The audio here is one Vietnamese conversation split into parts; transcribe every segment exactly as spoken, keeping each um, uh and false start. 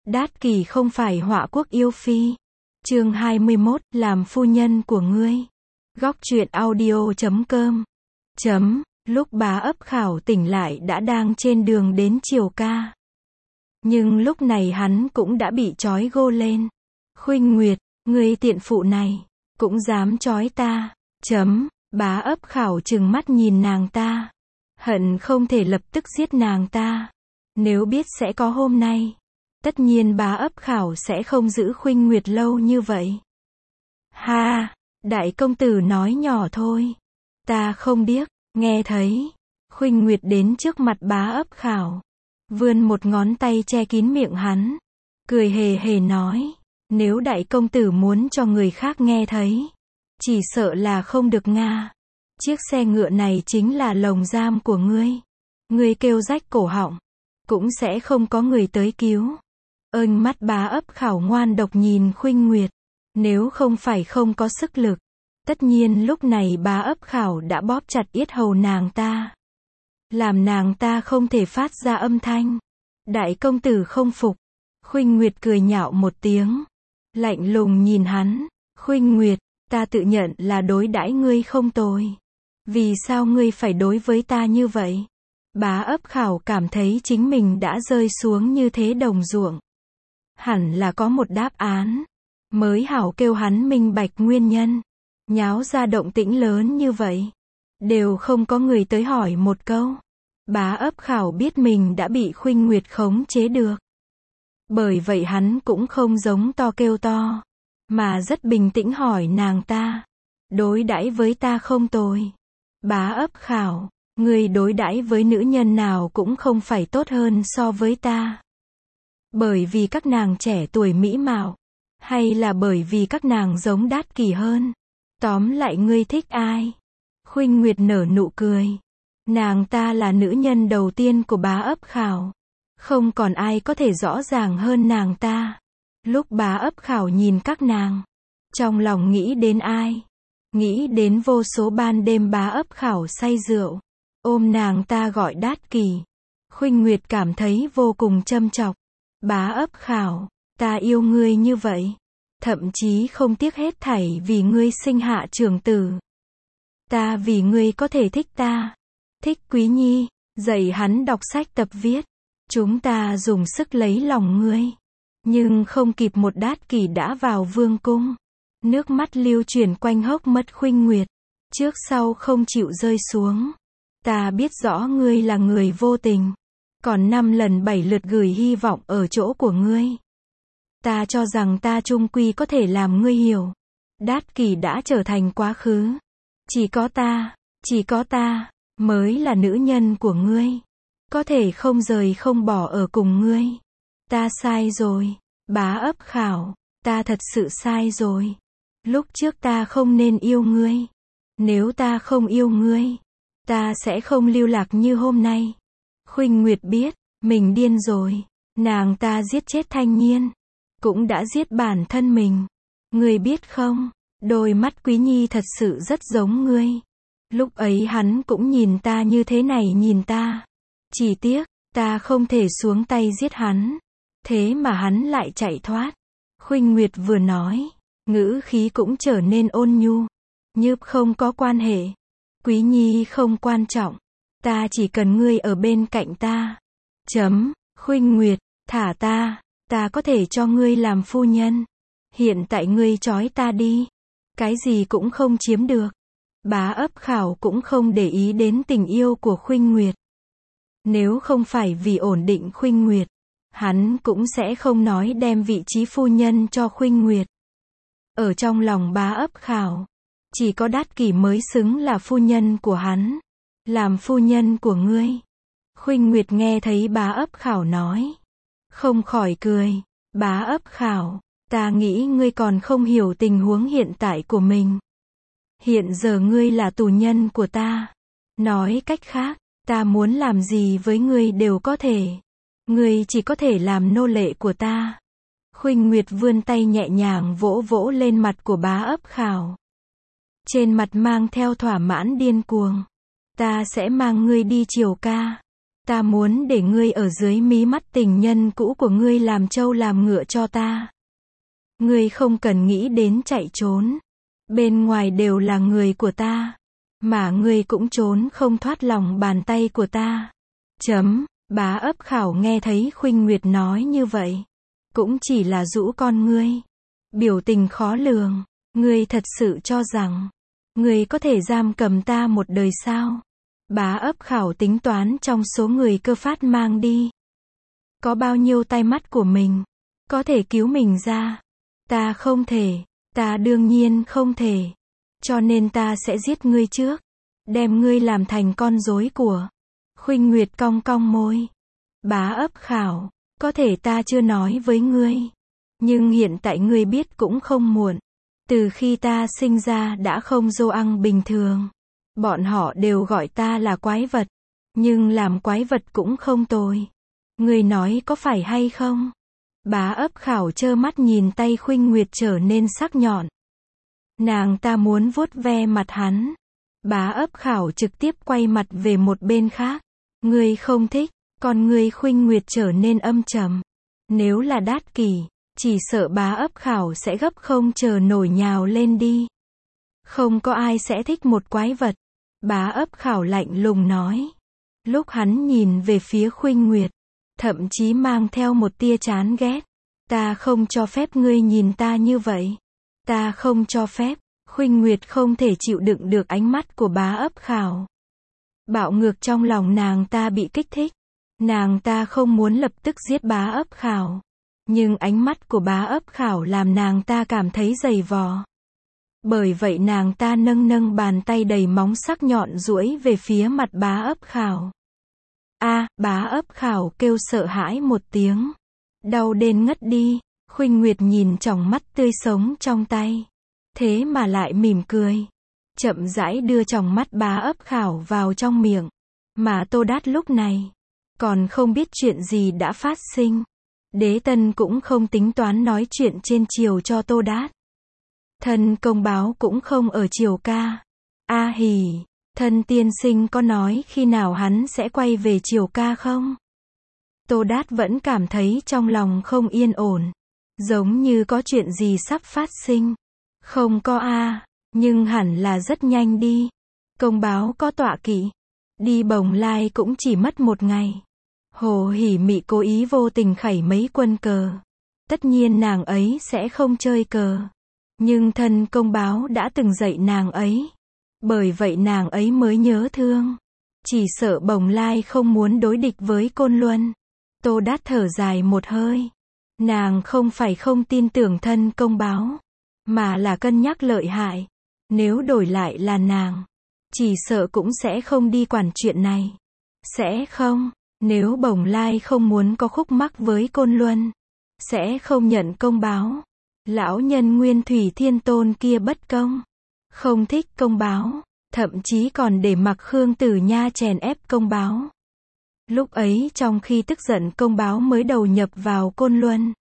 Đát Kỷ không phải họa quốc yêu phi. Chương hai mươi mốt, làm phu nhân của ngươi. Góc truyện audio chấm com. Chấm, lúc Bá Ấp Khảo tỉnh lại đã đang trên đường đến Triều Ca. Nhưng lúc này hắn cũng đã bị trói gô lên. Khuynh Nguyệt, ngươi tiện phụ này, cũng dám trói ta. Chấm, Bá Ấp Khảo trừng mắt nhìn nàng ta. Hận không thể lập tức giết nàng ta. Nếu biết sẽ có hôm nay, tất nhiên Bá Ấp Khảo sẽ không giữ Khuynh Nguyệt lâu như vậy. Ha, đại công tử nói nhỏ thôi. Ta không biết, nghe thấy. Khuynh Nguyệt đến trước mặt Bá Ấp Khảo, vươn một ngón tay che kín miệng hắn, cười hề hề nói, nếu đại công tử muốn cho người khác nghe thấy, chỉ sợ là không được nga. Chiếc xe ngựa này chính là lồng giam của ngươi. Ngươi kêu rách cổ họng, cũng sẽ không có người tới cứu. Ơn mắt Bá Ấp Khảo ngoan độc nhìn Khuynh Nguyệt. Nếu không phải không có sức lực, tất nhiên lúc này Bá Ấp Khảo đã bóp chặt yết hầu nàng ta, làm nàng ta không thể phát ra âm thanh. Đại công tử không phục. Khuynh Nguyệt cười nhạo một tiếng, lạnh lùng nhìn hắn. Khuynh Nguyệt, ta tự nhận là đối đãi ngươi không tồi. Vì sao ngươi phải đối với ta như vậy? Bá Ấp Khảo cảm thấy chính mình đã rơi xuống như thế đồng ruộng. Hẳn là có một đáp án, mới hảo kêu hắn minh bạch nguyên nhân. Nháo ra động tĩnh lớn như vậy, đều không có người tới hỏi một câu. Bá Ấp Khảo biết mình đã bị Khuynh Nguyệt khống chế được. Bởi vậy hắn cũng không giống to kêu to, mà rất bình tĩnh hỏi nàng ta, đối đãi với ta không tồi. Bá Ấp Khảo, ngươi đối đãi với nữ nhân nào cũng không phải tốt hơn so với ta. Bởi vì các nàng trẻ tuổi mỹ mạo, hay là bởi vì các nàng giống Đát Kỷ hơn? Tóm lại ngươi thích ai? Khuynh Nguyệt nở nụ cười. Nàng ta là nữ nhân đầu tiên của Bá Ấp Khảo. Không còn ai có thể rõ ràng hơn nàng ta. Lúc Bá Ấp Khảo nhìn các nàng, trong lòng nghĩ đến ai? Nghĩ đến vô số ban đêm Bá Ấp Khảo say rượu, ôm nàng ta gọi Đát Kỷ. Khuynh Nguyệt cảm thấy vô cùng châm chọc. Bá Ấp Khảo, ta yêu ngươi như vậy, thậm chí không tiếc hết thảy vì ngươi sinh hạ trưởng tử. Ta vì ngươi có thể thích ta, thích Quý Nhi, dạy hắn đọc sách tập viết. Chúng ta dùng sức lấy lòng ngươi, nhưng không kịp một Đát Kỷ đã vào vương cung. Nước mắt lưu chuyển quanh hốc mắt Khuynh Nguyệt, trước sau không chịu rơi xuống. Ta biết rõ ngươi là người vô tình, còn năm lần bảy lượt gửi hy vọng ở chỗ của ngươi. Ta cho rằng ta chung quy có thể làm ngươi hiểu. Đát Kỷ đã trở thành quá khứ. Chỉ có ta, chỉ có ta, mới là nữ nhân của ngươi. Có thể không rời không bỏ ở cùng ngươi. Ta sai rồi, Bá Ấp Khảo, ta thật sự sai rồi. Lúc trước ta không nên yêu ngươi. Nếu ta không yêu ngươi, ta sẽ không lưu lạc như hôm nay. Khuynh Nguyệt biết, mình điên rồi. Nàng ta giết chết Thanh Nhiên, cũng đã giết bản thân mình. Ngươi biết không, đôi mắt Quý Nhi thật sự rất giống ngươi. Lúc ấy hắn cũng nhìn ta như thế này nhìn ta. Chỉ tiếc, ta không thể xuống tay giết hắn. Thế mà hắn lại chạy thoát. Khuynh Nguyệt vừa nói, ngữ khí cũng trở nên ôn nhu. Như không có quan hệ. Quý Nhi không quan trọng. Ta chỉ cần ngươi ở bên cạnh ta. Chấm, Khuynh Nguyệt, thả ta. Ta có thể cho ngươi làm phu nhân. Hiện tại ngươi trói ta đi. Cái gì cũng không chiếm được. Bá Ấp Khảo cũng không để ý đến tình yêu của Khuynh Nguyệt. Nếu không phải vì ổn định Khuynh Nguyệt, hắn cũng sẽ không nói đem vị trí phu nhân cho Khuynh Nguyệt. Ở trong lòng Bá Ấp Khảo, chỉ có Đát Kỷ mới xứng là phu nhân của hắn. Làm phu nhân của ngươi. Khuynh Nguyệt nghe thấy Bá Ấp Khảo nói, không khỏi cười. Bá Ấp Khảo, ta nghĩ ngươi còn không hiểu tình huống hiện tại của mình. Hiện giờ ngươi là tù nhân của ta. Nói cách khác, ta muốn làm gì với ngươi đều có thể. Ngươi chỉ có thể làm nô lệ của ta. Khuynh Nguyệt vươn tay nhẹ nhàng vỗ vỗ lên mặt của Bá Ấp Khảo. Trên mặt mang theo thỏa mãn điên cuồng. Ta sẽ mang ngươi đi Triều Ca. Ta muốn để ngươi ở dưới mí mắt tình nhân cũ của ngươi làm trâu làm ngựa cho ta. Ngươi không cần nghĩ đến chạy trốn. Bên ngoài đều là người của ta. Mà ngươi cũng trốn không thoát lòng bàn tay của ta. Chấm, Bá Ấp Khảo nghe thấy Khuynh Nguyệt nói như vậy. Cũng chỉ là rũ con ngươi. Biểu tình khó lường. Ngươi thật sự cho rằng, ngươi có thể giam cầm ta một đời sao? Bá Ấp Khảo tính toán trong số người Cơ Phát mang đi. Có bao nhiêu tai mắt của mình, có thể cứu mình ra. Ta không thể, ta đương nhiên không thể. Cho nên ta sẽ giết ngươi trước. Đem ngươi làm thành con rối của. Khuynh Nguyệt cong cong môi. Bá Ấp Khảo, có thể ta chưa nói với ngươi. Nhưng hiện tại ngươi biết cũng không muộn. Từ khi ta sinh ra đã không dô ăn bình thường. Bọn họ đều gọi ta là quái vật. Nhưng làm quái vật cũng không tồi. Ngươi nói có phải hay không? Bá Ấp Khảo trơ mắt nhìn tay Khuynh Nguyệt trở nên sắc nhọn. Nàng ta muốn vuốt ve mặt hắn. Bá Ấp Khảo trực tiếp quay mặt về một bên khác. Ngươi không thích, còn ngươi Khuynh Nguyệt trở nên âm trầm. Nếu là Đát Kỷ, chỉ sợ Bá Ấp Khảo sẽ gấp không chờ nổi nhào lên đi. Không có ai sẽ thích một quái vật. Bá Ấp Khảo lạnh lùng nói. Lúc hắn nhìn về phía Khuynh Nguyệt, thậm chí mang theo một tia chán ghét. Ta không cho phép ngươi nhìn ta như vậy. Ta không cho phép. Khuynh Nguyệt không thể chịu đựng được ánh mắt của Bá Ấp Khảo. Bạo ngược trong lòng nàng ta bị kích thích. Nàng ta không muốn lập tức giết Bá Ấp Khảo. Nhưng ánh mắt của Bá Ấp Khảo làm nàng ta cảm thấy dày vò. Bởi vậy nàng ta nâng nâng bàn tay đầy móng sắc nhọn duỗi về phía mặt Bá Ấp Khảo. A, Bá Ấp Khảo kêu sợ hãi một tiếng. Đau đến ngất đi. Khuynh Nguyệt nhìn tròng mắt tươi sống trong tay. Thế mà lại mỉm cười. Chậm rãi đưa tròng mắt Bá Ấp Khảo vào trong miệng. Mà Tô Đát lúc này còn không biết chuyện gì đã phát sinh. Đế Tân cũng không tính toán nói chuyện trên triều cho Tô Đát. Thân công báo cũng không ở triều ca. A hỉ, thân tiên sinh có nói khi nào hắn sẽ quay về triều ca không? Tô Đát vẫn cảm thấy trong lòng không yên ổn. Giống như có chuyện gì sắp phát sinh. Không có a, nhưng hẳn là rất nhanh đi. Công báo có tọa kỵ. Đi Bồng Lai cũng chỉ mất một ngày. Hồ Hỉ Mị cố ý vô tình khẩy mấy quân cờ. Tất nhiên nàng ấy sẽ không chơi cờ. Nhưng thân công báo đã từng dạy nàng ấy. Bởi vậy nàng ấy mới nhớ thương. Chỉ sợ Bồng Lai không muốn đối địch với Côn Luân. Tô Đát thở dài một hơi. Nàng không phải không tin tưởng thân công báo. Mà là cân nhắc lợi hại. Nếu đổi lại là nàng, chỉ sợ cũng sẽ không đi quản chuyện này. Sẽ không. Nếu Bồng Lai không muốn có khúc mắc với Côn Luân, sẽ không nhận công báo. Lão nhân Nguyên Thủy Thiên Tôn kia bất công. Không thích công báo. Thậm chí còn để mặc Khương Tử Nha chèn ép công báo. Lúc ấy trong khi tức giận công báo mới đầu nhập vào Côn Luân.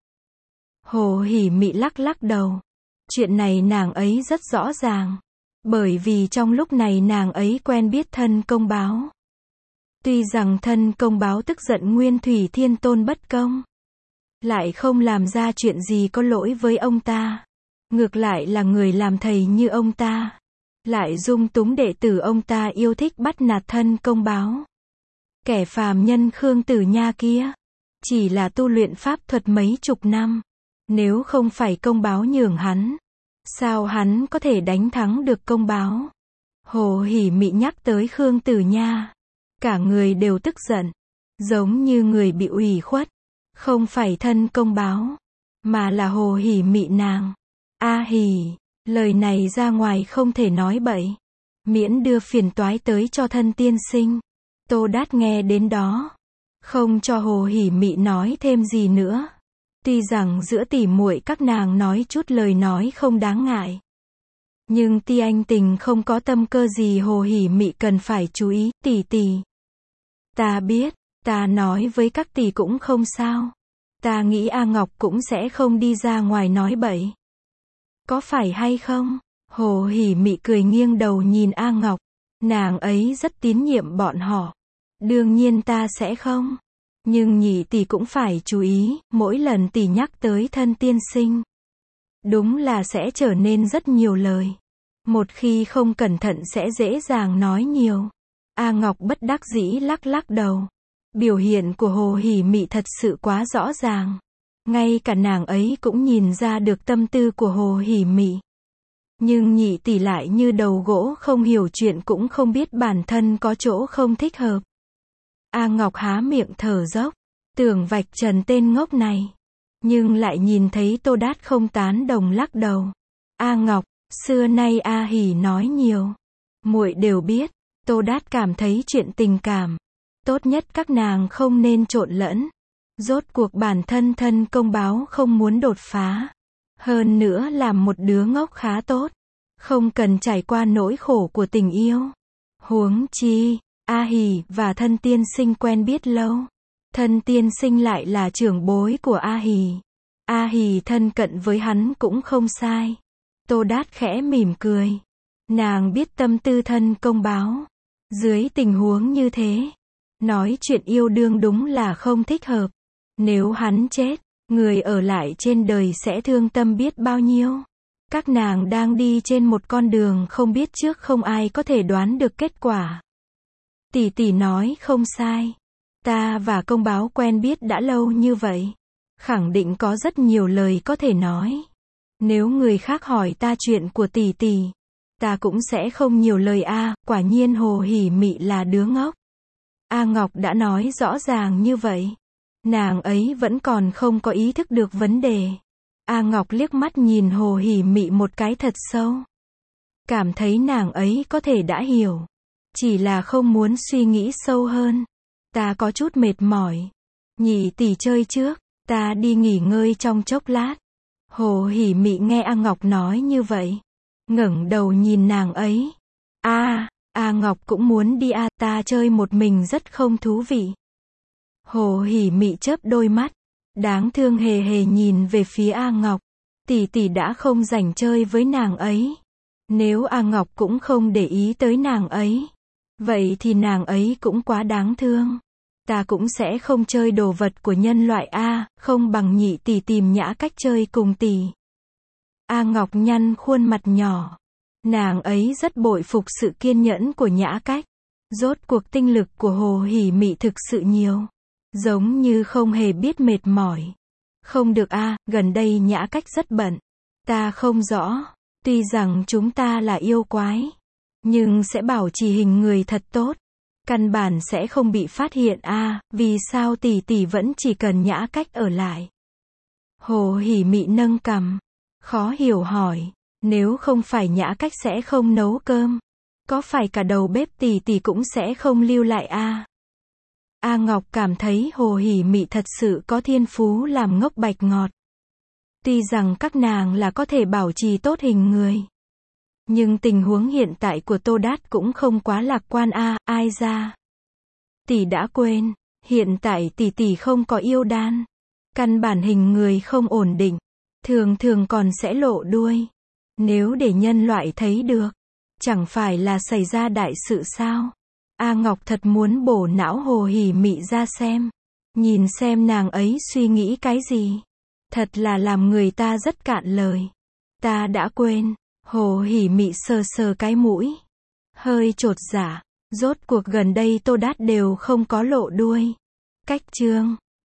Hồ Hỉ Mị lắc lắc đầu. Chuyện này nàng ấy rất rõ ràng. Bởi vì trong lúc này nàng ấy quen biết thân công báo. Tuy rằng thân công báo tức giận Nguyên Thủy Thiên Tôn bất công, lại không làm ra chuyện gì có lỗi với ông ta. Ngược lại là người làm thầy như ông ta, lại dung túng đệ tử ông ta yêu thích bắt nạt thân công báo. Kẻ phàm nhân Khương Tử Nha kia, chỉ là tu luyện pháp thuật mấy chục năm. Nếu không phải công báo nhường hắn, sao hắn có thể đánh thắng được công báo? Hồ Hỉ Mị nhắc tới Khương Tử Nha. Cả người đều tức giận. Giống như người bị ủy khuất. Không phải thân công báo, mà là Hồ Hỉ Mị nàng. A hỉ, lời này ra ngoài không thể nói bậy. Miễn đưa phiền toái tới cho thân tiên sinh. Tô Đát nghe đến đó, không cho Hồ Hỉ Mị nói thêm gì nữa. Tuy rằng giữa tỉ muội các nàng nói chút lời nói không đáng ngại. Nhưng Ti Anh Tình không có tâm cơ gì Hồ Hỉ Mị cần phải chú ý. Tỷ tỷ, ta biết, ta nói với các tỷ cũng không sao. Ta nghĩ A Ngọc cũng sẽ không đi ra ngoài nói bậy. Có phải hay không? Hồ Hỉ Mị cười nghiêng đầu nhìn A Ngọc. Nàng ấy rất tín nhiệm bọn họ. Đương nhiên ta sẽ không. Nhưng nhị tỷ cũng phải chú ý, mỗi lần tỷ nhắc tới thân tiên sinh. Đúng là sẽ trở nên rất nhiều lời. Một khi không cẩn thận sẽ dễ dàng nói nhiều. A Ngọc bất đắc dĩ lắc lắc đầu. Biểu hiện của Hồ Hỉ Mị thật sự quá rõ ràng. Ngay cả nàng ấy cũng nhìn ra được tâm tư của Hồ Hỉ Mị. Nhưng nhị tỷ lại như đầu gỗ không hiểu chuyện cũng không biết bản thân có chỗ không thích hợp. A Ngọc há miệng thở dốc, tưởng vạch trần tên ngốc này. Nhưng lại nhìn thấy Tô Đát không tán đồng lắc đầu. A Ngọc, xưa nay A Hỉ nói nhiều. Muội đều biết. Tô Đát cảm thấy chuyện tình cảm. Tốt nhất các nàng không nên trộn lẫn. Rốt cuộc bản thân thân công báo không muốn đột phá. Hơn nữa làm một đứa ngốc khá tốt. Không cần trải qua nỗi khổ của tình yêu. Huống chi, A Hỉ và thân tiên sinh quen biết lâu. Thân tiên sinh lại là trưởng bối của A Hỉ. A Hỉ thân cận với hắn cũng không sai. Tô Đát khẽ mỉm cười. Nàng biết tâm tư thân công báo. Dưới tình huống như thế, nói chuyện yêu đương đúng là không thích hợp. Nếu hắn chết, người ở lại trên đời sẽ thương tâm biết bao nhiêu. Các nàng đang đi trên một con đường không biết trước, không ai có thể đoán được kết quả. Tỷ tỷ nói không sai. Ta và công báo quen biết đã lâu như vậy. Khẳng định có rất nhiều lời có thể nói. Nếu người khác hỏi ta chuyện của tỷ tỷ, ta cũng sẽ không nhiều lời. A, quả nhiên Hồ Hỉ Mị là đứa ngốc. A Ngọc đã nói rõ ràng như vậy. Nàng ấy vẫn còn không có ý thức được vấn đề. A Ngọc liếc mắt nhìn Hồ Hỉ Mị một cái thật sâu. Cảm thấy nàng ấy có thể đã hiểu. Chỉ là không muốn suy nghĩ sâu hơn. Ta có chút mệt mỏi. Nhị tỷ chơi trước, ta đi nghỉ ngơi trong chốc lát. Hồ Hỉ Mị nghe A Ngọc nói như vậy, ngẩng đầu nhìn nàng ấy. A, A Ngọc cũng muốn đi à, ta chơi một mình rất không thú vị. Hồ Hỉ Mị chớp đôi mắt, đáng thương hề hề nhìn về phía A Ngọc. Tỷ tỷ đã không rảnh chơi với nàng ấy. Nếu A Ngọc cũng không để ý tới nàng ấy, vậy thì nàng ấy cũng quá đáng thương. Ta cũng sẽ không chơi đồ vật của nhân loại. A, không bằng nhị tỷ tìm Nhã Cách chơi cùng tỷ. A Ngọc nhăn khuôn mặt nhỏ. Nàng ấy rất bội phục sự kiên nhẫn của Nhã Cách. Rốt cuộc tinh lực của Hồ Hỉ Mị thực sự nhiều. Giống như không hề biết mệt mỏi. Không được a, gần đây Nhã Cách rất bận. Ta không rõ. Tuy rằng chúng ta là yêu quái, nhưng sẽ bảo trì hình người thật tốt. Căn bản sẽ không bị phát hiện. A, vì sao tỷ tỷ vẫn chỉ cần Nhã Cách ở lại? Hồ Hỉ Mị nâng cằm, khó hiểu hỏi. Nếu không phải Nhã Cách sẽ không nấu cơm, có phải cả đầu bếp tỷ tỷ cũng sẽ không lưu lại a? A Ngọc cảm thấy Hồ Hỉ Mị thật sự có thiên phú làm ngốc bạch ngọt. Tuy rằng các nàng là có thể bảo trì tốt hình người, nhưng tình huống hiện tại của Tô Đát cũng không quá lạc quan. A, ai ra? Tỷ đã quên, hiện tại tỷ tỷ không có yêu đan. Căn bản hình người không ổn định, thường thường còn sẽ lộ đuôi. Nếu để nhân loại thấy được, chẳng phải là xảy ra đại sự sao? A Ngọc thật muốn bổ não Hồ Hỉ Mị ra xem, nhìn xem nàng ấy suy nghĩ cái gì. Thật là làm người ta rất cạn lời. Ta đã quên. Hồ Hỉ Mị sờ sờ cái mũi, hơi chột dạ. Rốt cuộc gần đây Tô Đát đều không có lộ đuôi. Cách chương